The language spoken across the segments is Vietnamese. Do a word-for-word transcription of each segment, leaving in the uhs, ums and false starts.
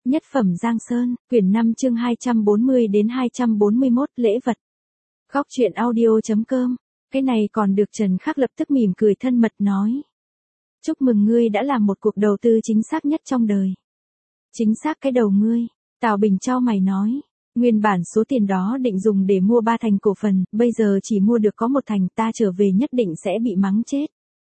Nhất phẩm Giang Sơn, quyển năm chương hai trăm bốn mươi đến hai trăm bốn mươi mốt lễ vật. Góc truyện audio chấm com. Cái này còn được Trần Khắc lập tức mỉm cười thân mật nói. Chúc mừng ngươi đã làm một cuộc đầu tư chính xác nhất trong đời. Chính xác cái đầu ngươi, Tào Bình chau mày nói. Nguyên bản số tiền đó định dùng để mua ba thành cổ phần, bây giờ chỉ mua được có một thành, ta trở về nhất định sẽ bị mắng chết.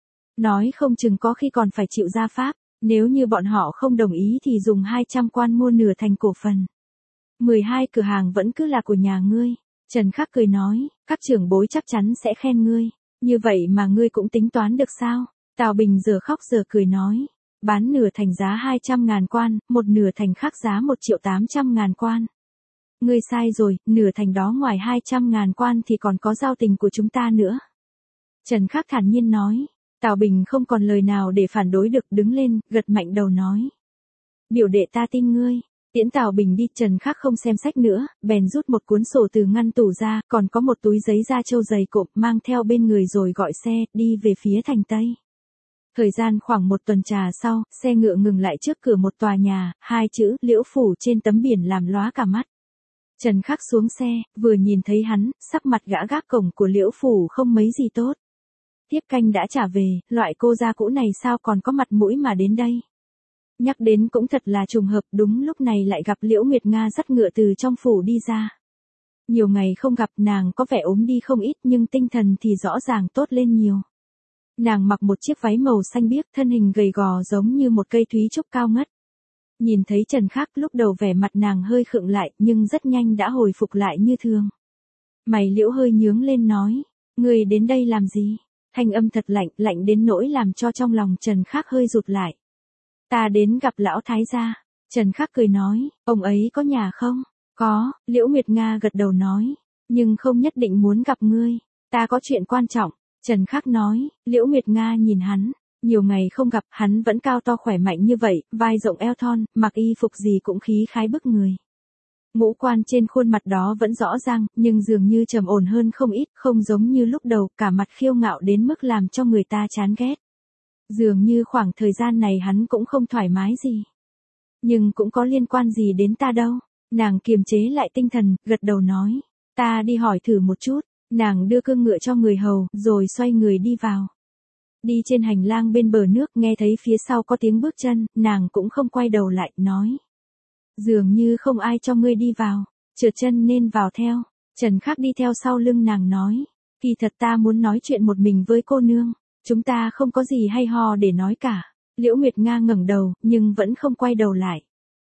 Nói không chừng có khi còn phải chịu gia pháp. Nếu như bọn họ không đồng ý thì dùng hai trăm quan mua nửa thành cổ phần. mười hai cửa hàng vẫn cứ là của nhà ngươi. Trần Khắc cười nói, các trưởng bối chắc chắn sẽ khen ngươi. Như vậy mà ngươi cũng tính toán được sao? Tào Bình giờ khóc giờ cười nói. Bán nửa thành giá hai trăm ngàn quan, một nửa thành khác giá một triệu tám trăm ngàn quan. Ngươi sai rồi, nửa thành đó ngoài hai trăm ngàn quan thì còn có giao tình của chúng ta nữa. Trần Khắc thản nhiên nói. Tào Bình không còn lời nào để phản đối được, đứng lên, gật mạnh đầu nói. Biểu đệ ta tin ngươi. Tiễn Tào Bình đi, Trần Khắc không xem sách nữa, bèn rút một cuốn sổ từ ngăn tủ ra, còn có một túi giấy da trâu dày cộm mang theo bên người rồi gọi xe, đi về phía thành Tây. Thời gian khoảng một tuần trà sau, xe ngựa ngừng lại trước cửa một tòa nhà, hai chữ Liễu Phủ trên tấm biển làm lóa cả mắt. Trần Khắc xuống xe, vừa nhìn thấy hắn, sắc mặt gã gác cổng của Liễu Phủ không mấy gì tốt. Tiếp canh đã trả về, loại cô gia cũ này sao còn có mặt mũi mà đến đây. Nhắc đến cũng thật là trùng hợp, đúng lúc này lại gặp Liễu Nguyệt Nga dắt ngựa từ trong phủ đi ra. Nhiều ngày không gặp, nàng có vẻ ốm đi không ít nhưng tinh thần thì rõ ràng tốt lên nhiều. Nàng mặc một chiếc váy màu xanh biếc, thân hình gầy gò giống như một cây thúy trúc cao ngất. Nhìn thấy Trần Khắc, lúc đầu vẻ mặt nàng hơi khựng lại nhưng rất nhanh đã hồi phục lại như thường. Mày Liễu hơi nhướng lên nói, ngươi đến đây làm gì? Thanh âm thật lạnh, lạnh đến nỗi làm cho trong lòng Trần Khắc hơi rụt lại. Ta đến gặp lão thái gia. Trần Khắc cười nói, ông ấy có nhà không? Có, Liễu Nguyệt Nga gật đầu nói, nhưng không nhất định muốn gặp ngươi, ta có chuyện quan trọng. Trần Khắc nói, Liễu Nguyệt Nga nhìn hắn, nhiều ngày không gặp, hắn vẫn cao to khỏe mạnh như vậy, vai rộng eo thon, mặc y phục gì cũng khí khái bức người. Ngũ quan trên khuôn mặt đó vẫn rõ ràng, nhưng dường như trầm ổn hơn không ít, không giống như lúc đầu, cả mặt khiêu ngạo đến mức làm cho người ta chán ghét. Dường như khoảng thời gian này hắn cũng không thoải mái gì. Nhưng cũng có liên quan gì đến ta đâu. Nàng kiềm chế lại tinh thần, gật đầu nói. Ta đi hỏi thử một chút. Nàng đưa cương ngựa cho người hầu, rồi xoay người đi vào. Đi trên hành lang bên bờ nước, nghe thấy phía sau có tiếng bước chân, nàng cũng không quay đầu lại, nói. Dường như không ai cho ngươi đi vào, trượt chân nên vào theo. Trần Khắc đi theo sau lưng nàng nói, kỳ thật ta muốn nói chuyện một mình với cô nương, chúng ta không có gì hay ho để nói cả. Liễu Nguyệt Nga ngẩng đầu, nhưng vẫn không quay đầu lại.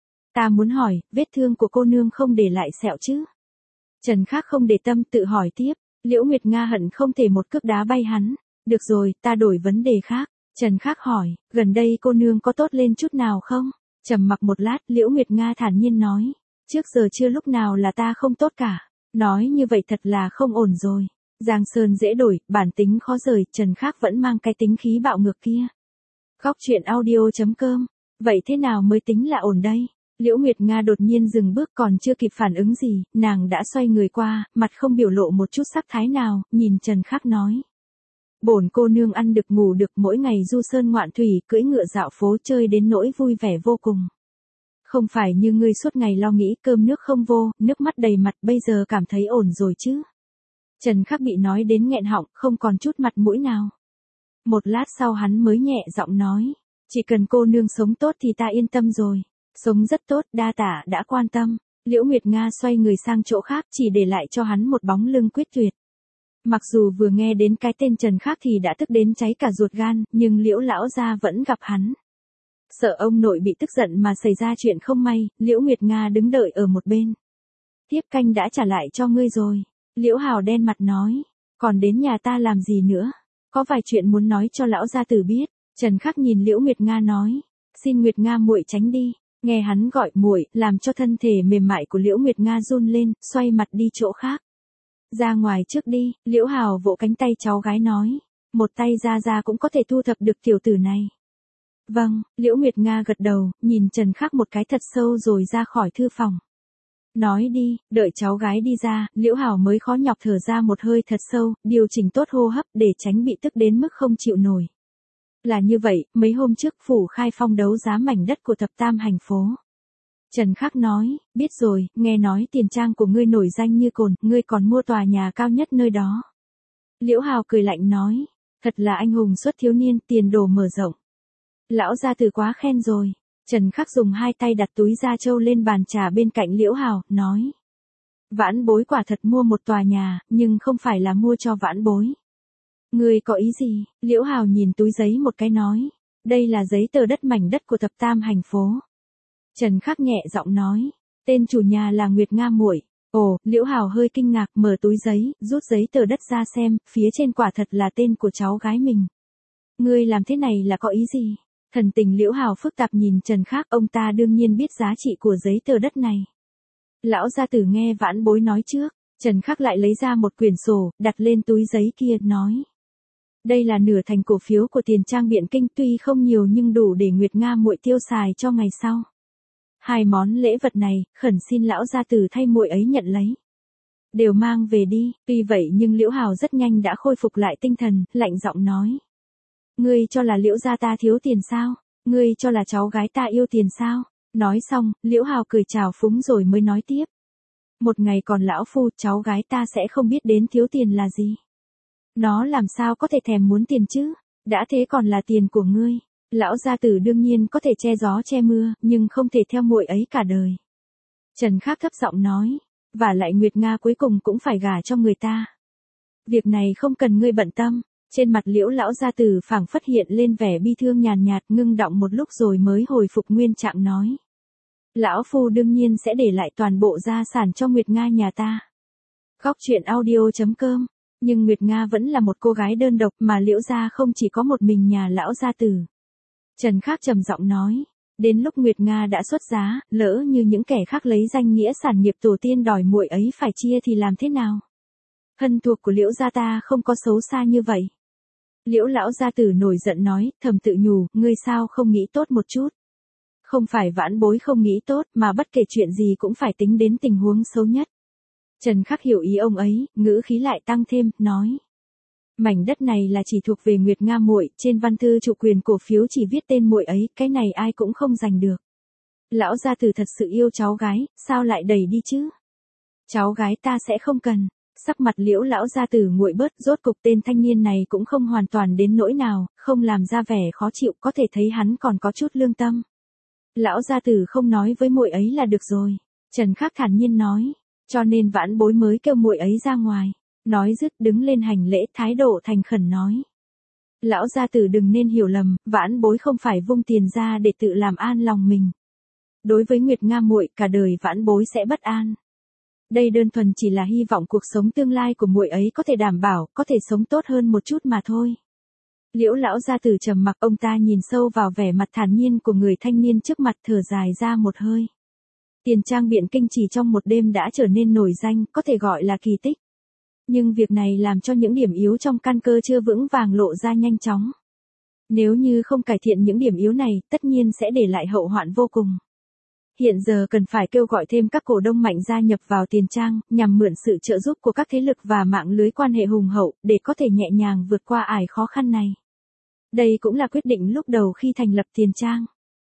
Ta muốn hỏi, vết thương của cô nương không để lại sẹo chứ? Trần Khắc không để tâm, tự hỏi tiếp. Liễu Nguyệt Nga hận không thể một cước đá bay hắn. Được rồi, ta đổi vấn đề khác. Trần Khắc hỏi, gần đây cô nương có tốt lên chút nào không? Trầm mặc một lát, Liễu Nguyệt Nga thản nhiên nói, trước giờ chưa lúc nào là ta không tốt cả. Nói như vậy thật là không ổn rồi. Giang Sơn dễ đổi, bản tính khó rời, Trần Khắc vẫn mang cái tính khí bạo ngược kia. Góc truyện audio chấm com. Vậy thế nào mới tính là ổn đây? Liễu Nguyệt Nga đột nhiên dừng bước, còn chưa kịp phản ứng gì, nàng đã xoay người qua, mặt không biểu lộ một chút sắc thái nào, nhìn Trần Khắc nói. Bổn cô nương ăn được ngủ được, mỗi ngày du sơn ngoạn thủy, cưỡi ngựa dạo phố chơi đến nỗi vui vẻ vô cùng. Không phải như ngươi suốt ngày lo nghĩ cơm nước không vô, nước mắt đầy mặt, bây giờ cảm thấy ổn rồi chứ? Trần Khắc bị nói đến nghẹn họng, không còn chút mặt mũi nào. Một lát sau hắn mới nhẹ giọng nói, chỉ cần cô nương sống tốt thì ta yên tâm rồi. Sống rất tốt, đa tạ đã quan tâm. Liễu Nguyệt Nga xoay người sang chỗ khác, chỉ để lại cho hắn một bóng lưng quyết tuyệt. Mặc dù vừa nghe đến cái tên Trần Khắc thì đã tức đến cháy cả ruột gan, nhưng Liễu lão gia vẫn gặp hắn. Sợ ông nội bị tức giận mà xảy ra chuyện không may, Liễu Nguyệt Nga đứng đợi ở một bên. Tiếp canh đã trả lại cho ngươi rồi. Liễu Hào đen mặt nói, còn đến nhà ta làm gì nữa? Có vài chuyện muốn nói cho lão gia tử biết. Trần Khắc nhìn Liễu Nguyệt Nga nói, xin Nguyệt Nga muội tránh đi. Nghe hắn gọi muội, làm cho thân thể mềm mại của Liễu Nguyệt Nga run lên, xoay mặt đi chỗ khác. Ra ngoài trước đi, Liễu Hào vỗ cánh tay cháu gái nói. Một tay ra ra cũng có thể thu thập được tiểu tử này. Vâng, Liễu Nguyệt Nga gật đầu, nhìn Trần Khắc một cái thật sâu rồi ra khỏi thư phòng. Nói đi, đợi cháu gái đi ra, Liễu Hào mới khó nhọc thở ra một hơi thật sâu, điều chỉnh tốt hô hấp để tránh bị tức đến mức không chịu nổi. Là như vậy, mấy hôm trước phủ khai phong đấu giá mảnh đất của thập tam hành phố. Trần Khắc nói, biết rồi, nghe nói tiền trang của ngươi nổi danh như cồn, ngươi còn mua tòa nhà cao nhất nơi đó. Liễu Hào cười lạnh nói, thật là anh hùng xuất thiếu niên, tiền đồ mở rộng. Lão gia tử quá khen rồi. Trần Khắc dùng hai tay đặt túi da trâu lên bàn trà bên cạnh Liễu Hào, nói. Vãn bối quả thật mua một tòa nhà, nhưng không phải là mua cho vãn bối. Ngươi có ý gì? Liễu Hào nhìn túi giấy một cái nói. Đây là giấy tờ đất mảnh đất của tập tam hành phố. Trần Khắc nhẹ giọng nói. Tên chủ nhà là Nguyệt Nga muội. Ồ, Liễu Hào hơi kinh ngạc mở túi giấy, rút giấy tờ đất ra xem, phía trên quả thật là tên của cháu gái mình. Ngươi làm thế này là có ý gì? Thần tình Liễu Hào phức tạp nhìn Trần Khắc, ông ta đương nhiên biết giá trị của giấy tờ đất này. Lão gia tử nghe vãn bối nói trước, Trần Khắc lại lấy ra một quyển sổ, đặt lên túi giấy kia, nói. Đây là nửa thành cổ phiếu của tiền trang Biện Kinh, tuy không nhiều nhưng đủ để Nguyệt Nga muội tiêu xài cho ngày sau. Hai món lễ vật này, khẩn xin lão gia tử thay muội ấy nhận lấy. Đều mang về đi, tuy vậy nhưng Liễu Hào rất nhanh đã khôi phục lại tinh thần, lạnh giọng nói. Ngươi cho là Liễu gia ta thiếu tiền sao? Ngươi cho là cháu gái ta yêu tiền sao? Nói xong, Liễu Hào cười chào phúng rồi mới nói tiếp. Một ngày còn lão phu, cháu gái ta sẽ không biết đến thiếu tiền là gì. Nó làm sao có thể thèm muốn tiền chứ? Đã thế còn là tiền của ngươi. Lão gia tử đương nhiên có thể che gió che mưa, nhưng không thể theo muội ấy cả đời. Trần Khắc thấp giọng nói. Và lại Nguyệt Nga cuối cùng cũng phải gả cho người ta. Việc này không cần ngươi bận tâm. Trên mặt Liễu lão gia tử phảng phất hiện lên vẻ bi thương nhàn nhạt, ngưng đọng một lúc rồi mới hồi phục nguyên trạng nói. Lão phu đương nhiên sẽ để lại toàn bộ gia sản cho Nguyệt Nga nhà ta. Góc truyện audio chấm com. Nhưng Nguyệt Nga vẫn là một cô gái đơn độc mà Liễu gia không chỉ có một mình nhà lão gia tử. Trần Khắc trầm giọng nói. Đến lúc Nguyệt Nga đã xuất giá, lỡ như những kẻ khác lấy danh nghĩa sản nghiệp tổ tiên đòi muội ấy phải chia thì làm thế nào? Thân thuộc của Liễu gia ta không có xấu xa như vậy. Liễu lão gia tử nổi giận nói, thầm tự nhủ, ngươi sao không nghĩ tốt một chút. Không phải vãn bối không nghĩ tốt, mà bất kể chuyện gì cũng phải tính đến tình huống xấu nhất. Trần Khắc hiểu ý ông ấy, ngữ khí lại tăng thêm, nói. Mảnh đất này là chỉ thuộc về Nguyệt Nga muội, trên văn thư chủ quyền cổ phiếu chỉ viết tên muội ấy, cái này ai cũng không giành được. Lão gia tử thật sự yêu cháu gái, sao lại đẩy đi chứ? Cháu gái ta sẽ không cần. Sắc mặt Liễu lão gia tử nguội bớt, rốt cục tên thanh niên này cũng không hoàn toàn đến nỗi nào, không làm ra vẻ khó chịu, có thể thấy hắn còn có chút lương tâm. Lão gia tử không nói với muội ấy là được rồi. Trần Khắc thản nhiên nói, cho nên vãn bối mới kêu muội ấy ra ngoài. Nói dứt đứng lên hành lễ, thái độ thành khẩn nói. Lão gia tử đừng nên hiểu lầm, vãn bối không phải vung tiền ra để tự làm an lòng mình. Đối với Nguyệt Nga muội, cả đời vãn bối sẽ bất an. Đây đơn thuần chỉ là hy vọng cuộc sống tương lai của muội ấy có thể đảm bảo, có thể sống tốt hơn một chút mà thôi. Liễu lão gia tử trầm mặc, ông ta nhìn sâu vào vẻ mặt thản nhiên của người thanh niên trước mặt, thở dài ra một hơi. Tiền trang Biện Kinh chỉ trong một đêm đã trở nên nổi danh, có thể gọi là kỳ tích. Nhưng việc này làm cho những điểm yếu trong căn cơ chưa vững vàng lộ ra nhanh chóng. Nếu như không cải thiện những điểm yếu này, tất nhiên sẽ để lại hậu hoạn vô cùng. Hiện giờ cần phải kêu gọi thêm các cổ đông mạnh gia nhập vào tiền trang, nhằm mượn sự trợ giúp của các thế lực và mạng lưới quan hệ hùng hậu, để có thể nhẹ nhàng vượt qua ải khó khăn này. Đây cũng là quyết định lúc đầu khi thành lập tiền trang.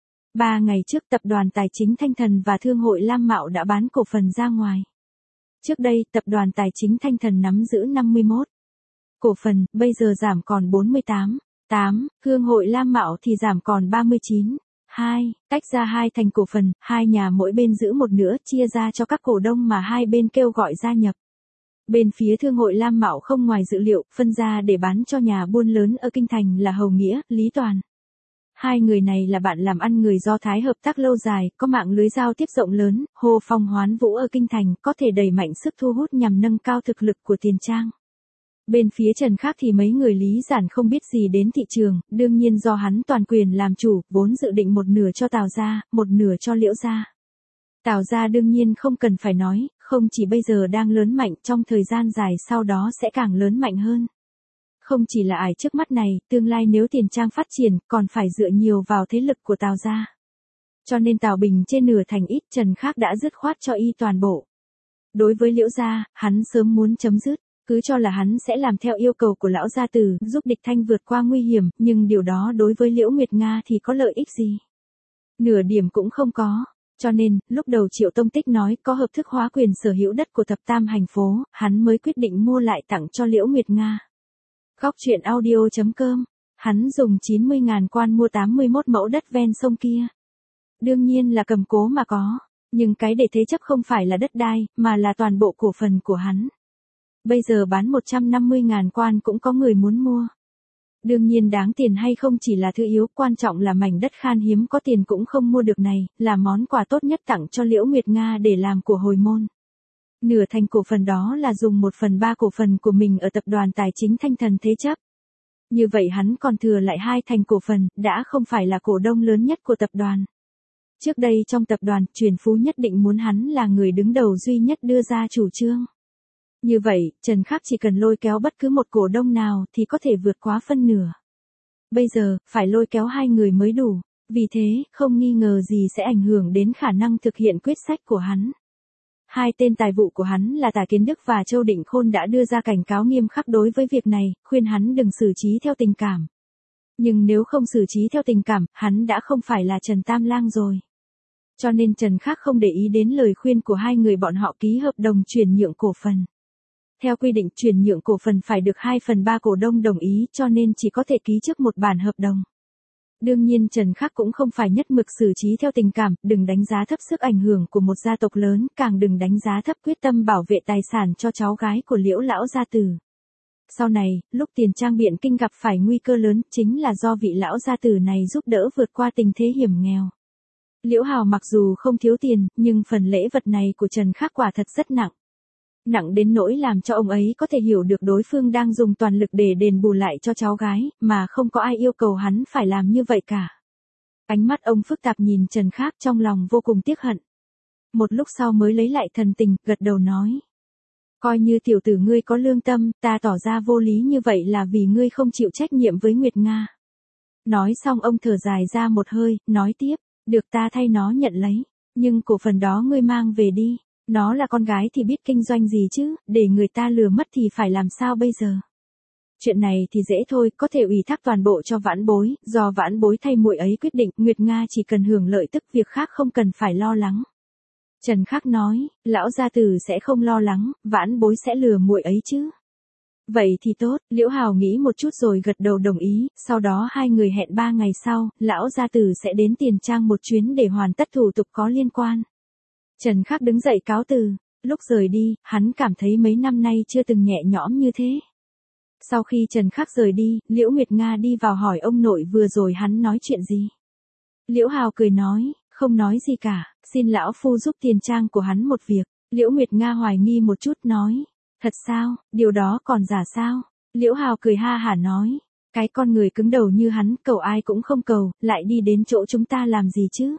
Ba ngày trước, tập đoàn Tài chính Thanh Thần và Thương hội Lam Mạo đã bán cổ phần ra ngoài. Trước đây, tập đoàn Tài chính Thanh Thần nắm giữ năm mươi mốt cổ phần, bây giờ giảm còn bốn mươi tám. tám, Thương hội Lam Mạo thì giảm còn ba mươi chín. hai, tách ra hai thành cổ phần, hai nhà mỗi bên giữ một nửa, chia ra cho các cổ đông mà hai bên kêu gọi gia nhập. Bên phía Thương hội Lam Mạo không ngoài dự liệu, phân ra để bán cho nhà buôn lớn ở Kinh Thành là Hầu Nghĩa, Lý Toàn. Hai người này là bạn làm ăn người Do Thái hợp tác lâu dài, có mạng lưới giao tiếp rộng lớn, Hồ Phong Hoán Vũ ở Kinh Thành, có thể đẩy mạnh sức thu hút nhằm nâng cao thực lực của tiền trang. Bên phía Trần Khắc thì mấy người Lý Giản không biết gì đến thị trường, đương nhiên do hắn toàn quyền làm chủ, vốn dự định một nửa cho Tào gia, một nửa cho Liễu gia. Tào gia đương nhiên không cần phải nói, không chỉ bây giờ đang lớn mạnh, trong thời gian dài sau đó sẽ càng lớn mạnh hơn. Không chỉ là ải trước mắt này, tương lai nếu tiền trang phát triển, còn phải dựa nhiều vào thế lực của Tào gia. Cho nên Tào Bình trên nửa thành ít, Trần Khắc đã dứt khoát cho y toàn bộ. Đối với Liễu gia, hắn sớm muốn chấm dứt, cứ cho là hắn sẽ làm theo yêu cầu của lão gia tử, giúp địch thanh vượt qua nguy hiểm, nhưng điều đó đối với Liễu Nguyệt Nga thì có lợi ích gì? Nửa điểm cũng không có. Cho nên, lúc đầu Triệu Tông Tích nói có hợp thức hóa quyền sở hữu đất của thập tam hành phố, hắn mới quyết định mua lại tặng cho Liễu Nguyệt Nga. Góc truyện audio chấm com, hắn dùng chín mươi ngàn quan mua tám mươi mốt mẫu đất ven sông kia. Đương nhiên là cầm cố mà có, nhưng cái để thế chấp không phải là đất đai, mà là toàn bộ cổ phần của hắn. Bây giờ bán một trăm năm mươi ngàn quan cũng có người muốn mua. Đương nhiên đáng tiền hay không chỉ là thứ yếu, quan trọng là mảnh đất khan hiếm có tiền cũng không mua được này, là món quà tốt nhất tặng cho Liễu Nguyệt Nga để làm của hồi môn. Nửa thành cổ phần đó là dùng một phần ba cổ phần của mình ở tập đoàn tài chính Thanh Thần thế chấp. Như vậy hắn còn thừa lại hai thành cổ phần, đã không phải là cổ đông lớn nhất của tập đoàn. Trước đây trong tập đoàn, Truyền Phú nhất định muốn hắn là người đứng đầu duy nhất đưa ra chủ trương. Như vậy, Trần Khắc chỉ cần lôi kéo bất cứ một cổ đông nào thì có thể vượt quá phân nửa. Bây giờ, phải lôi kéo hai người mới đủ, vì thế, không nghi ngờ gì sẽ ảnh hưởng đến khả năng thực hiện quyết sách của hắn. Hai tên tài vụ của hắn là Tả Kiến Đức và Châu Định Khôn đã đưa ra cảnh cáo nghiêm khắc đối với việc này, khuyên hắn đừng xử trí theo tình cảm. Nhưng nếu không xử trí theo tình cảm, hắn đã không phải là Trần Tam Lang rồi. Cho nên Trần Khắc không để ý đến lời khuyên của hai người bọn họ ký hợp đồng chuyển nhượng cổ phần. Theo quy định chuyển nhượng cổ phần phải được hai phần ba cổ đông đồng ý cho nên chỉ có thể ký trước một bản hợp đồng. Đương nhiên Trần Khắc cũng không phải nhất mực xử trí theo tình cảm, đừng đánh giá thấp sức ảnh hưởng của một gia tộc lớn, càng đừng đánh giá thấp quyết tâm bảo vệ tài sản cho cháu gái của Liễu lão gia tử. Sau này, lúc Tiền Trang Biện Kinh gặp phải nguy cơ lớn, chính là do vị lão gia tử này giúp đỡ vượt qua tình thế hiểm nghèo. Liễu Hào mặc dù không thiếu tiền, nhưng phần lễ vật này của Trần Khắc quả thật rất nặng. Nặng đến nỗi làm cho ông ấy có thể hiểu được đối phương đang dùng toàn lực để đền bù lại cho cháu gái, mà không có ai yêu cầu hắn phải làm như vậy cả. Ánh mắt ông phức tạp nhìn Trần Khắc trong lòng vô cùng tiếc hận. Một lúc sau mới lấy lại thần tình, gật đầu nói. Coi như tiểu tử ngươi có lương tâm, ta tỏ ra vô lý như vậy là vì ngươi không chịu trách nhiệm với Nguyệt Nga. Nói xong ông thở dài ra một hơi, nói tiếp, được ta thay nó nhận lấy, nhưng cổ phần đó ngươi mang về đi. Nó là con gái thì biết kinh doanh gì chứ, để người ta lừa mất thì phải làm sao bây giờ? Chuyện này thì dễ thôi, có thể ủy thác toàn bộ cho Vãn Bối, do Vãn Bối thay muội ấy quyết định, Nguyệt Nga chỉ cần hưởng lợi tức việc khác không cần phải lo lắng. Trần Khắc nói, lão gia tử sẽ không lo lắng, Vãn Bối sẽ lừa muội ấy chứ. Vậy thì tốt, Liễu Hào nghĩ một chút rồi gật đầu đồng ý, sau đó hai người hẹn ba ngày sau, lão gia tử sẽ đến Tiền Trang một chuyến để hoàn tất thủ tục có liên quan. Trần Khắc đứng dậy cáo từ, lúc rời đi, hắn cảm thấy mấy năm nay chưa từng nhẹ nhõm như thế. Sau khi Trần Khắc rời đi, Liễu Nguyệt Nga đi vào hỏi ông nội vừa rồi hắn nói chuyện gì. Liễu Hào cười nói, không nói gì cả, xin lão phu giúp Tiền Trang của hắn một việc. Liễu Nguyệt Nga hoài nghi một chút nói, thật sao, điều đó còn giả sao? Liễu Hào cười ha hả nói, cái con người cứng đầu như hắn, cầu ai cũng không cầu, lại đi đến chỗ chúng ta làm gì chứ?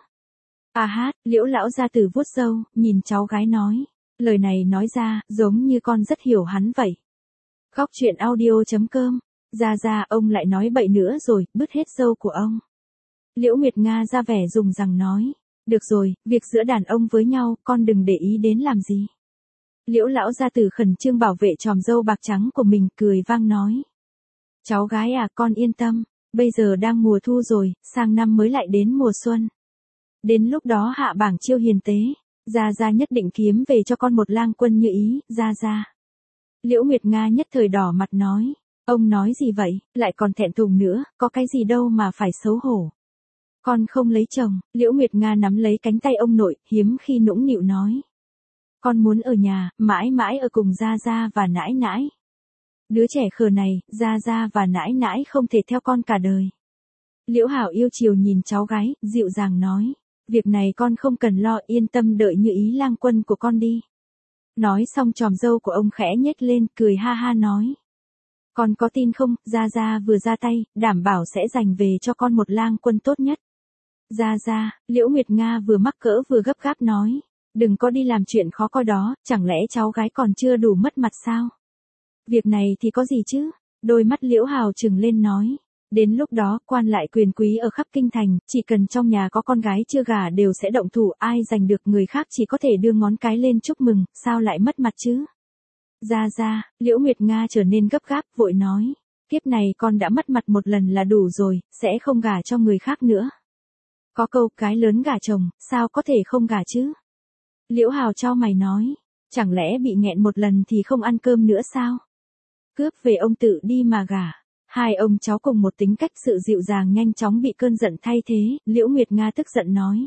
À hát, Liễu lão gia tử vuốt râu, nhìn cháu gái nói. Lời này nói ra, giống như con rất hiểu hắn vậy. Góc truyện audio chấm com. Ra ra ông lại nói bậy nữa rồi, bứt hết râu của ông. Liễu Nguyệt Nga ra vẻ dùng rằng nói. Được rồi, việc giữa đàn ông với nhau, con đừng để ý đến làm gì. Liễu lão gia tử khẩn trương bảo vệ chòm râu bạc trắng của mình, cười vang nói. Cháu gái à, con yên tâm, bây giờ đang mùa thu rồi, sang năm mới lại đến mùa xuân. Đến lúc đó hạ bảng chiêu hiền tế, Gia Gia nhất định kiếm về cho con một lang quân như ý, Gia Gia. Liễu Nguyệt Nga nhất thời đỏ mặt nói, ông nói gì vậy, lại còn thẹn thùng nữa, có cái gì đâu mà phải xấu hổ. Con không lấy chồng, Liễu Nguyệt Nga nắm lấy cánh tay ông nội, hiếm khi nũng nịu nói. Con muốn ở nhà, mãi mãi ở cùng Gia Gia và nãi nãi. Đứa trẻ khờ này, Gia Gia và nãi nãi không thể theo con cả đời. Liễu Hảo yêu chiều nhìn cháu gái, dịu dàng nói. Việc này con không cần lo, yên tâm đợi như ý lang quân của con đi. Nói xong chòm râu của ông khẽ nhếch lên, cười ha ha nói. Con có tin không, Gia Gia vừa ra tay, đảm bảo sẽ giành về cho con một lang quân tốt nhất. Gia Gia, Liễu Nguyệt Nga vừa mắc cỡ vừa gấp gáp nói. Đừng có đi làm chuyện khó coi đó, chẳng lẽ cháu gái còn chưa đủ mất mặt sao? Việc này thì có gì chứ? Đôi mắt Liễu Hào trừng lên nói. Đến lúc đó, quan lại quyền quý ở khắp kinh thành, chỉ cần trong nhà có con gái chưa gả đều sẽ động thủ, ai giành được người khác chỉ có thể đưa ngón cái lên chúc mừng, sao lại mất mặt chứ? Gia Gia, Liễu Nguyệt Nga trở nên gấp gáp, vội nói. Kiếp này con đã mất mặt một lần là đủ rồi, sẽ không gả cho người khác nữa. Có câu cái lớn gả chồng, sao có thể không gả chứ? Liễu Hào chau mày nói, chẳng lẽ bị nghẹn một lần thì không ăn cơm nữa sao? Cướp về ông tự đi mà gả. Hai ông cháu cùng một tính cách sự dịu dàng nhanh chóng bị cơn giận thay thế, Liễu Nguyệt Nga tức giận nói.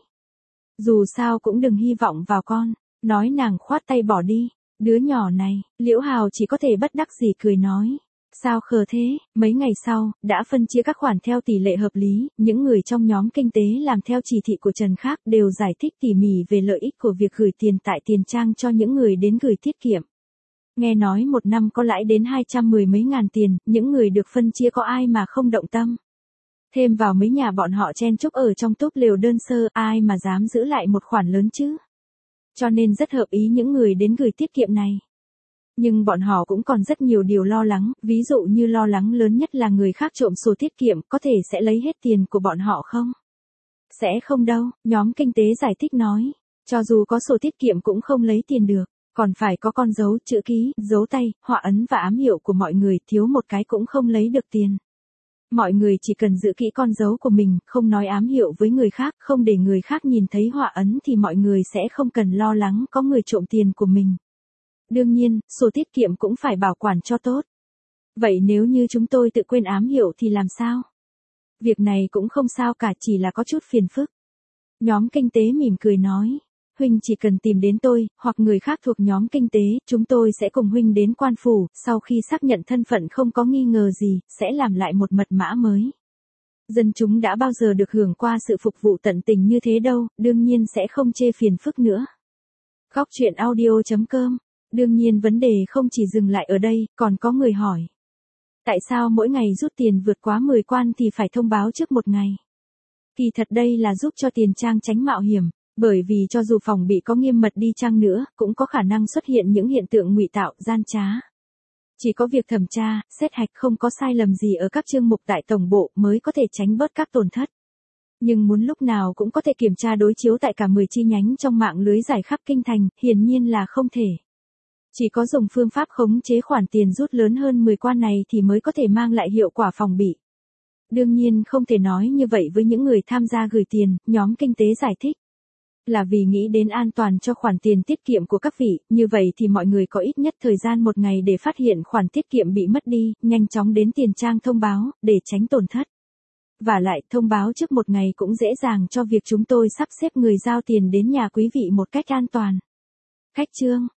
Dù sao cũng đừng hy vọng vào con, nói nàng khoát tay bỏ đi. Đứa nhỏ này, Liễu Hào chỉ có thể bất đắc dĩ cười nói. Sao khờ thế, mấy ngày sau, đã phân chia các khoản theo tỷ lệ hợp lý, những người trong nhóm kinh tế làm theo chỉ thị của Trần Khác đều giải thích tỉ mỉ về lợi ích của việc gửi tiền tại tiền trang cho những người đến gửi tiết kiệm. Nghe nói một năm có lãi đến hai trăm mười mấy ngàn tiền, những người được phân chia có ai mà không động tâm. Thêm vào mấy nhà bọn họ chen chúc ở trong túp lều đơn sơ, ai mà dám giữ lại một khoản lớn chứ. Cho nên rất hợp ý những người đến gửi tiết kiệm này. Nhưng bọn họ cũng còn rất nhiều điều lo lắng, ví dụ như lo lắng lớn nhất là người khác trộm sổ tiết kiệm có thể sẽ lấy hết tiền của bọn họ không? Sẽ không đâu, nhóm kinh tế giải thích nói. Cho dù có sổ tiết kiệm cũng không lấy tiền được, còn phải có con dấu, chữ ký, dấu tay, họa ấn và ám hiệu của mọi người, thiếu một cái cũng không lấy được tiền. Mọi người chỉ cần giữ kỹ con dấu của mình, không nói ám hiệu với người khác, không để người khác nhìn thấy họa ấn thì mọi người sẽ không cần lo lắng có người trộm tiền của mình. Đương nhiên, sổ tiết kiệm cũng phải bảo quản cho tốt. Vậy nếu như chúng tôi tự quên ám hiệu thì làm sao? Việc này cũng không sao cả, chỉ là có chút phiền phức. Nhóm kinh tế mỉm cười nói. Huynh chỉ cần tìm đến tôi, hoặc người khác thuộc nhóm kinh tế, chúng tôi sẽ cùng Huynh đến quan phủ, sau khi xác nhận thân phận không có nghi ngờ gì, sẽ làm lại một mật mã mới. Dân chúng đã bao giờ được hưởng qua sự phục vụ tận tình như thế đâu, đương nhiên sẽ không chê phiền phức nữa. Góc truyện audio chấm com. Đương nhiên vấn đề không chỉ dừng lại ở đây, còn có người hỏi. Tại sao mỗi ngày rút tiền vượt quá mười quan thì phải thông báo trước một ngày? Kỳ thật đây là giúp cho tiền trang tránh mạo hiểm. Bởi vì cho dù phòng bị có nghiêm mật đi chăng nữa, cũng có khả năng xuất hiện những hiện tượng ngụy tạo, gian trá. Chỉ có việc thẩm tra, xét hạch không có sai lầm gì ở các chương mục tại tổng bộ mới có thể tránh bớt các tổn thất. Nhưng muốn lúc nào cũng có thể kiểm tra đối chiếu tại cả mười chi nhánh trong mạng lưới giải khắp kinh thành, hiển nhiên là không thể. Chỉ có dùng phương pháp khống chế khoản tiền rút lớn hơn mười quan này thì mới có thể mang lại hiệu quả phòng bị. Đương nhiên không thể nói như vậy với những người tham gia gửi tiền, nhóm kinh tế giải thích. Là vì nghĩ đến an toàn cho khoản tiền tiết kiệm của các vị, như vậy thì mọi người có ít nhất thời gian một ngày để phát hiện khoản tiết kiệm bị mất đi, nhanh chóng đến tiền trang thông báo, để tránh tổn thất. Và lại, thông báo trước một ngày cũng dễ dàng cho việc chúng tôi sắp xếp người giao tiền đến nhà quý vị một cách an toàn. Khách chương